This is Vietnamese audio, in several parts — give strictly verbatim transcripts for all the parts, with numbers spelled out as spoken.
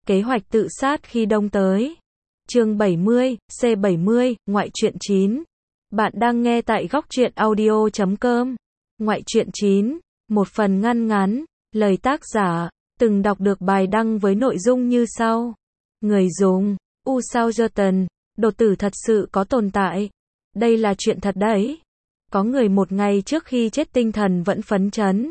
Kế hoạch tự sát khi đông tới. Chương bảy mươi, C bảy mươi, ngoại truyện chín. Bạn đang nghe tại góc truyện audio chấm com. Ngoại truyện chín, một phần ngăn ngắn, lời tác giả, từng đọc được bài đăng với nội dung như sau. Người dùng, U Southerton, đột tử thật sự có tồn tại. Đây là chuyện thật đấy. Có người một ngày trước khi chết tinh thần vẫn phấn chấn.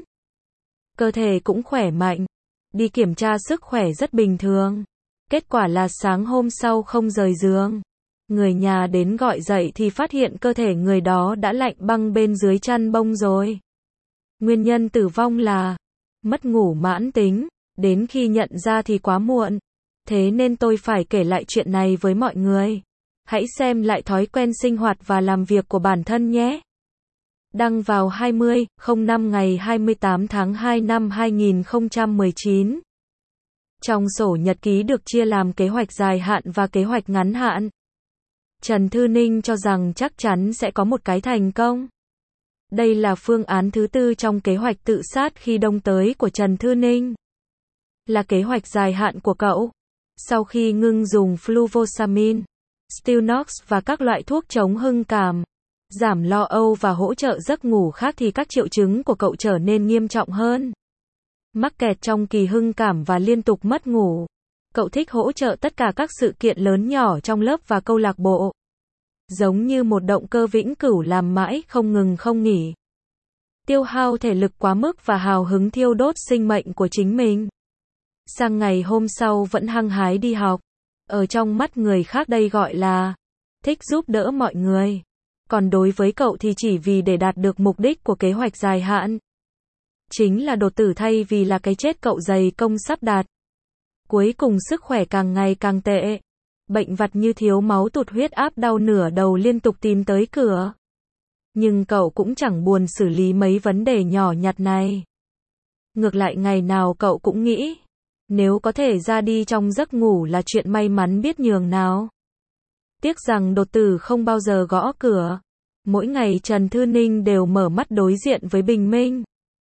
Cơ thể cũng khỏe mạnh. Đi kiểm tra sức khỏe rất bình thường. Kết quả là sáng hôm sau không rời giường. Người nhà đến gọi dậy thì phát hiện cơ thể người đó đã lạnh băng bên dưới chăn bông rồi. Nguyên nhân tử vong là mất ngủ mãn tính. Đến khi nhận ra thì quá muộn. Thế nên tôi phải kể lại chuyện này với mọi người. Hãy xem lại thói quen sinh hoạt và làm việc của bản thân nhé. Đăng vào hai mươi không năm ngày hai mươi tám tháng hai năm hai nghìn không trăm mười chín. Trong sổ nhật ký được chia làm kế hoạch dài hạn và kế hoạch ngắn hạn. Trần Thư Ninh cho rằng chắc chắn sẽ có một cái thành công. Đây là phương án thứ tư trong kế hoạch tự sát khi đông tới của Trần Thư Ninh. Là kế hoạch dài hạn của cậu. Sau khi ngưng dùng fluvoxamine, Stilnox và các loại thuốc chống hưng cảm, giảm lo âu và hỗ trợ giấc ngủ khác thì các triệu chứng của cậu trở nên nghiêm trọng hơn. Mắc kẹt trong kỳ hưng cảm và liên tục mất ngủ. Cậu thích hỗ trợ tất cả các sự kiện lớn nhỏ trong lớp và câu lạc bộ. Giống như một động cơ vĩnh cửu làm mãi không ngừng không nghỉ. Tiêu hao thể lực quá mức và hào hứng thiêu đốt sinh mệnh của chính mình. Sang ngày hôm sau vẫn hăng hái đi học. Ở trong mắt người khác đây gọi là thích giúp đỡ mọi người. Còn đối với cậu thì chỉ vì để đạt được mục đích của kế hoạch dài hạn. Chính là đột tử thay vì là cái chết cậu dày công sắp đạt. Cuối cùng sức khỏe càng ngày càng tệ. Bệnh vặt như thiếu máu, tụt huyết áp, đau nửa đầu liên tục tìm tới cửa. Nhưng cậu cũng chẳng buồn xử lý mấy vấn đề nhỏ nhặt này. Ngược lại ngày nào cậu cũng nghĩ, nếu có thể ra đi trong giấc ngủ là chuyện may mắn biết nhường nào. Tiếc rằng đột tử không bao giờ gõ cửa. Mỗi ngày Trần Thư Ninh đều mở mắt đối diện với bình minh.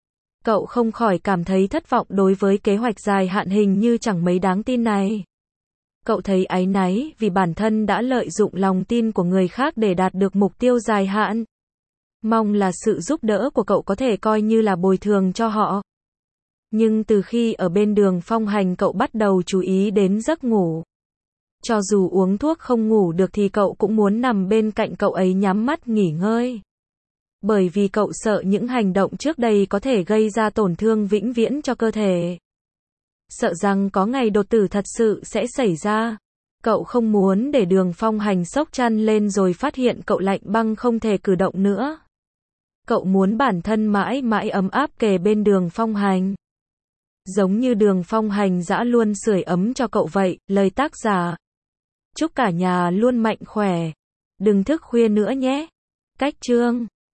Cậu không khỏi cảm thấy thất vọng đối với kế hoạch dài hạn hình như chẳng mấy đáng tin này. Cậu thấy áy náy vì bản thân đã lợi dụng lòng tin của người khác để đạt được mục tiêu dài hạn. Mong là sự giúp đỡ của cậu có thể coi như là bồi thường cho họ. Nhưng từ khi ở bên Đường Phong Hành cậu bắt đầu chú ý đến giấc ngủ. Cho dù uống thuốc không ngủ được thì cậu cũng muốn nằm bên cạnh cậu ấy nhắm mắt nghỉ ngơi. Bởi vì cậu sợ những hành động trước đây có thể gây ra tổn thương vĩnh viễn cho cơ thể. Sợ rằng có ngày đột tử thật sự sẽ xảy ra. Cậu không muốn để Đường Phong Hành xốc chăn lên rồi phát hiện cậu lạnh băng không thể cử động nữa. Cậu muốn bản thân mãi mãi ấm áp kề bên Đường Phong Hành. Giống như Đường Phong Hành dã luôn sưởi ấm cho cậu vậy. Lời tác giả. Chúc cả nhà luôn mạnh khỏe. Đừng thức khuya nữa nhé. Cách chương